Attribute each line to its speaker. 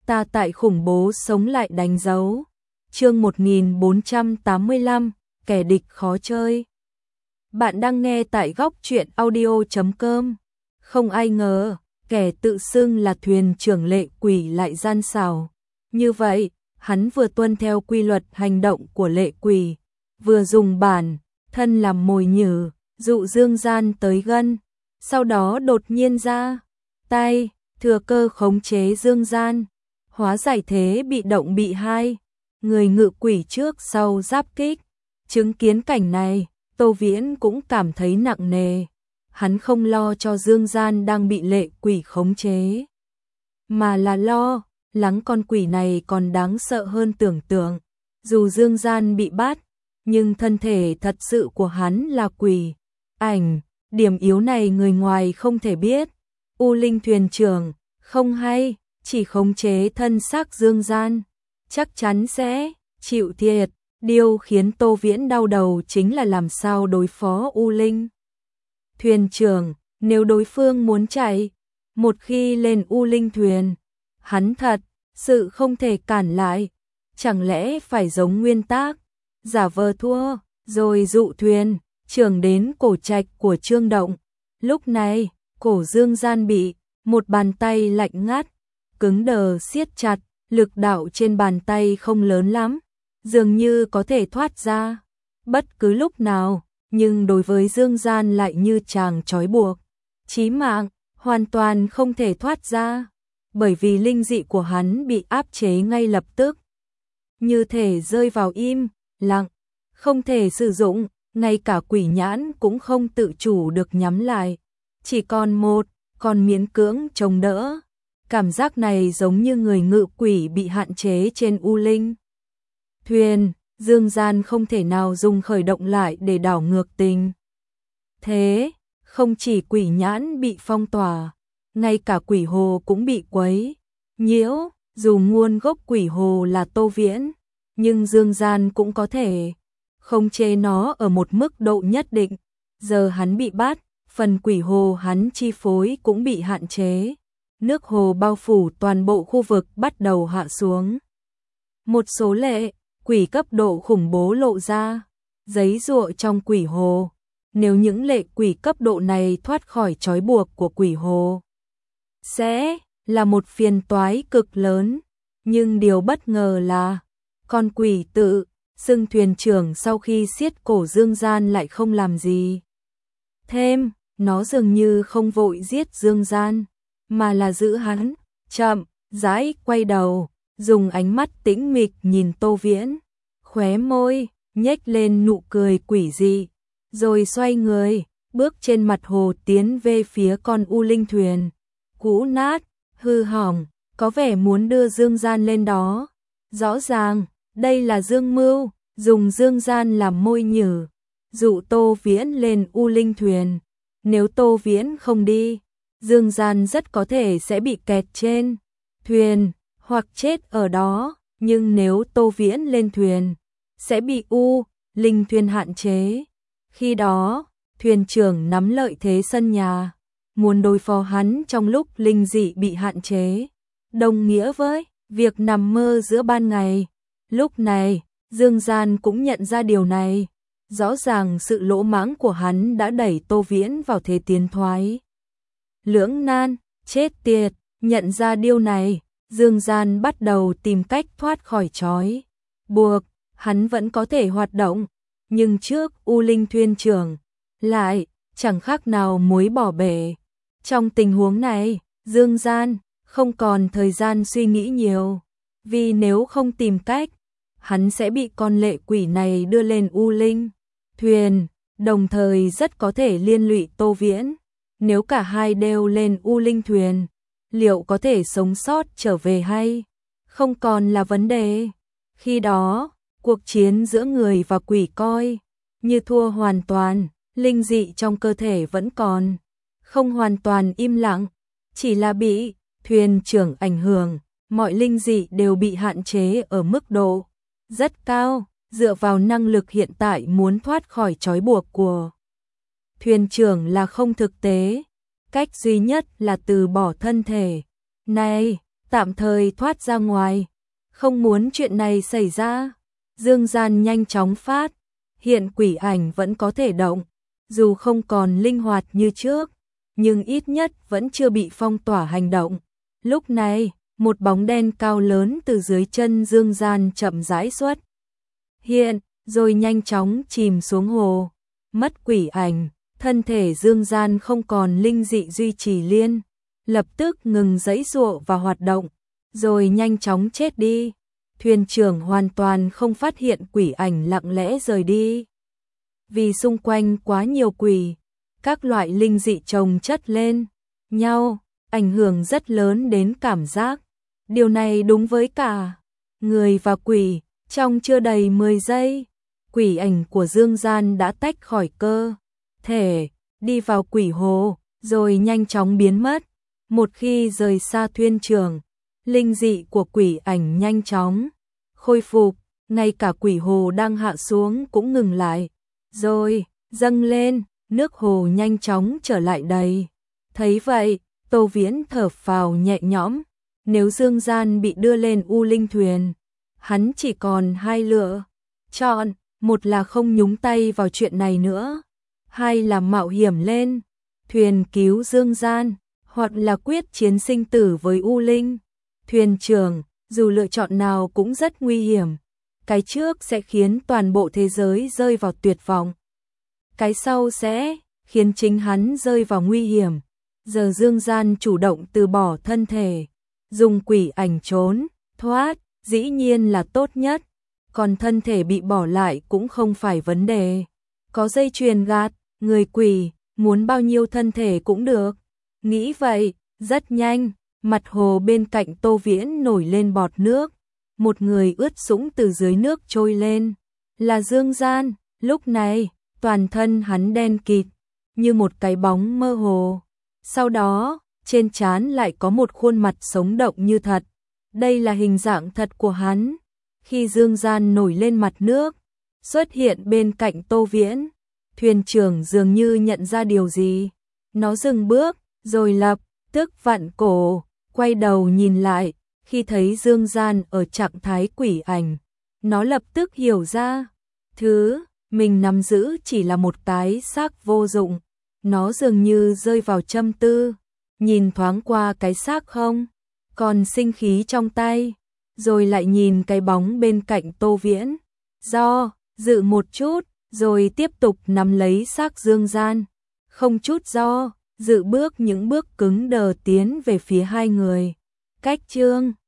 Speaker 1: ta tại khủng bố sống lại đánh dấu. Chương 1485, kẻ địch khó chơi. Bạn đang nghe tại góc truyện audio.com. Không ai ngờ, kẻ tự xưng là thuyền trưởng Lệ Quỷ lại gian xảo. Như vậy, hắn vừa tuân theo quy luật hành động của Lệ Quỷ, vừa dùng bản thân làm mồi nhử, dụ Dương Gian tới gần, sau đó đột nhiên ra tay, thừa cơ khống chế Dương Gian, hóa giải thế bị động bị hai người ngự quỷ trước sau giáp kích. Chứng kiến cảnh này, Tô Viễn cũng cảm thấy nặng nề. Hắn không lo cho Dương Gian đang bị Lệ Quỷ khống chế, mà là lo lắng con quỷ này còn đáng sợ hơn tưởng tượng. Dù Dương Gian bị bắt, nhưng thân thể thật sự của hắn là quỷ ảnh. Điểm yếu này người ngoài không thể biết. U Linh thuyền trưởng không hay, chỉ khống chế thân xác Dương Gian, chắc chắn sẽ chịu thiệt. Điều khiến Tô Viễn đau đầu chính là làm sao đối phó U Linh thuyền trưởng. Nếu đối phương muốn chạy, một khi lên U Linh thuyền, hắn thật sự không thể cản lại. Chẳng lẽ phải giống nguyên tắc, giả vờ thua, rồi dụ thuyền trưởng đến cổ trạch của Trương Động. Lúc này, cổ Dương Gian bị một bàn tay lạnh ngắt, cứng đờ siết chặt, lực đạo trên bàn tay không lớn lắm, dường như có thể thoát ra bất cứ lúc nào, nhưng đối với Dương Gian lại như chàng trói buộc chí mạng, hoàn toàn không thể thoát ra, bởi vì linh dị của hắn bị áp chế ngay lập tức, như thể rơi vào im lặng, không thể sử dụng, ngay cả quỷ nhãn cũng không tự chủ được nhắm lại, chỉ còn một con miễn cưỡng chống đỡ. Cảm giác này giống như người ngự quỷ bị hạn chế trên U Linh thuyền. Dương Gian không thể nào dùng khởi động lại để đảo ngược tình thế. Không chỉ quỷ nhãn bị phong tỏa, ngay cả quỷ hồ cũng bị quấy nhiễu. Dù nguồn gốc quỷ hồ là Tô Viễn, nhưng Dương Gian cũng có thể khống chế nó ở một mức độ nhất định. Giờ hắn bị bắt, phần quỷ hồ hắn chi phối cũng bị hạn chế. Nước hồ bao phủ toàn bộ khu vực bắt đầu hạ xuống. Một số lệ quỷ cấp độ khủng bố lộ ra, giấy giụa trong quỷ hồ. Nếu những lệ quỷ cấp độ này thoát khỏi trói buộc của quỷ hồ, sẽ là một phiền toái cực lớn. Nhưng điều bất ngờ là, con quỷ tự xưng thuyền trưởng sau khi siết cổ Dương Gian lại không làm gì thêm. Nó dường như không vội giết Dương Gian, mà là giữ hắn, chậm rãi quay đầu, dùng ánh mắt tĩnh mịch nhìn Tô Viễn, khóe môi nhếch lên nụ cười quỷ dị, rồi xoay người, bước trên mặt hồ tiến về phía con U Linh thuyền cũ nát, hư hỏng, có vẻ muốn đưa Dương Gian lên đó. Rõ ràng, đây là Dương Mưu, dùng Dương Gian làm môi nhử, dụ Tô Viễn lên U Linh thuyền. Nếu Tô Viễn không đi, Dương Gian rất có thể sẽ bị kẹt trên thuyền, hoặc chết ở đó. Nhưng nếu Tô Viễn lên thuyền, sẽ bị U Linh thuyền hạn chế. Khi đó, thuyền trưởng nắm lợi thế sân nhà, muốn đối phó hắn trong lúc linh dị bị hạn chế, đồng nghĩa với việc nằm mơ giữa ban ngày. Lúc này, Dương Gian cũng nhận ra điều này. Rõ ràng sự lỗ mãng của hắn đã đẩy Tô Viễn vào thế tiến thoái lưỡng nan. Chết tiệt, nhận ra điều này, Dương Gian bắt đầu tìm cách thoát khỏi trói buộc. Hắn vẫn có thể hoạt động, nhưng trước U Linh thuyền trưởng lại chẳng khác nào muối bỏ bể. Trong tình huống này, Dương Gian không còn thời gian suy nghĩ nhiều, vì nếu không tìm cách, hắn sẽ bị con lệ quỷ này đưa lên U Linh thuyền, đồng thời rất có thể liên lụy Tô Viễn. Nếu cả hai đều lên U Linh thuyền, liệu có thể sống sót trở về hay không còn là vấn đề. Khi đó, cuộc chiến giữa người và quỷ coi như thua hoàn toàn. Linh dị trong cơ thể vẫn còn không hoàn toàn im lặng, chỉ là bị thuyền trưởng ảnh hưởng. Mọi linh dị đều bị hạn chế ở mức độ rất cao. Dựa vào năng lực hiện tại, muốn thoát khỏi trói buộc của thuyền trưởng là không thực tế. Cách duy nhất là từ bỏ thân thể này. tạm thời thoát ra ngoài, không muốn chuyện này xảy ra. Dương gian nhanh chóng phát hiện quỷ ảnh vẫn có thể động, dù không còn linh hoạt như trước, nhưng ít nhất vẫn chưa bị phong tỏa hành động. Lúc này, một bóng đen cao lớn từ dưới chân Dương gian chậm rãi xuất hiện, rồi nhanh chóng chìm xuống hồ. Mất quỷ ảnh, thân thể Dương gian không còn linh dị duy trì liên, lập tức ngừng giãy giụa và hoạt động, rồi nhanh chóng chết đi. Thuyền trưởng hoàn toàn không phát hiện quỷ ảnh lặng lẽ rời đi. Vì xung quanh quá nhiều quỷ, các loại linh dị chồng chất lên nhau, ảnh hưởng rất lớn đến cảm giác. Điều này đúng với cả người và quỷ. Trong chưa đầy 10 giây, quỷ ảnh của Dương gian đã tách khỏi cơ thể, đi vào quỷ hồ, rồi nhanh chóng biến mất. Một khi rời xa thuyền trưởng, linh dị của quỷ ảnh nhanh chóng khôi phục, ngay cả quỷ hồ đang hạ xuống cũng ngừng lại, rồi dâng lên, nước hồ nhanh chóng trở lại đầy. Thấy vậy, Tô Viễn thở phào nhẹ nhõm. Nếu Dương gian bị đưa lên U Linh thuyền, hắn chỉ còn hai lựa chọn, một là không nhúng tay vào chuyện này nữa, hai là mạo hiểm lên thuyền cứu Dương gian, hoặc là quyết chiến sinh tử với U Linh thuyền trưởng. Dù lựa chọn nào cũng rất nguy hiểm, cái trước sẽ khiến toàn bộ thế giới rơi vào tuyệt vọng, cái sau sẽ khiến chính hắn rơi vào nguy hiểm. Giờ Dương gian chủ động từ bỏ thân thể, dùng quỷ ảnh trốn thoát, dĩ nhiên là tốt nhất, còn thân thể bị bỏ lại cũng không phải vấn đề. Có dây chuyền gạt người quỷ, muốn bao nhiêu thân thể cũng được. Nghĩ vậy, rất nhanh, mặt hồ bên cạnh Tô Viễn nổi lên bọt nước, một người ướt sũng từ dưới nước trôi lên, là Dương gian. Lúc này, toàn thân hắn đen kịt, như một cái bóng mơ hồ. Sau đó, trên trán lại có một khuôn mặt sống động như thật. Đây là hình dạng thật của hắn. Khi Dương gian nổi lên mặt nước, xuất hiện bên cạnh Tô Viễn, thuyền trưởng dường như nhận ra điều gì. Nó dừng bước, rồi lập tức vặn cổ, quay đầu nhìn lại. Khi thấy Dương gian ở trạng thái quỷ ảnh, nó lập tức hiểu ra, thứ mình nắm giữ chỉ là một cái xác vô dụng. Nó dường như rơi vào trầm tư, nhìn thoáng qua cái xác không còn sinh khí trong tay, rồi lại nhìn cái bóng bên cạnh Tô Viễn, do dự một chút, rồi tiếp tục nắm lấy xác Dương gian, không chút do dự bước những bước cứng đờ tiến về phía hai người. Cách chương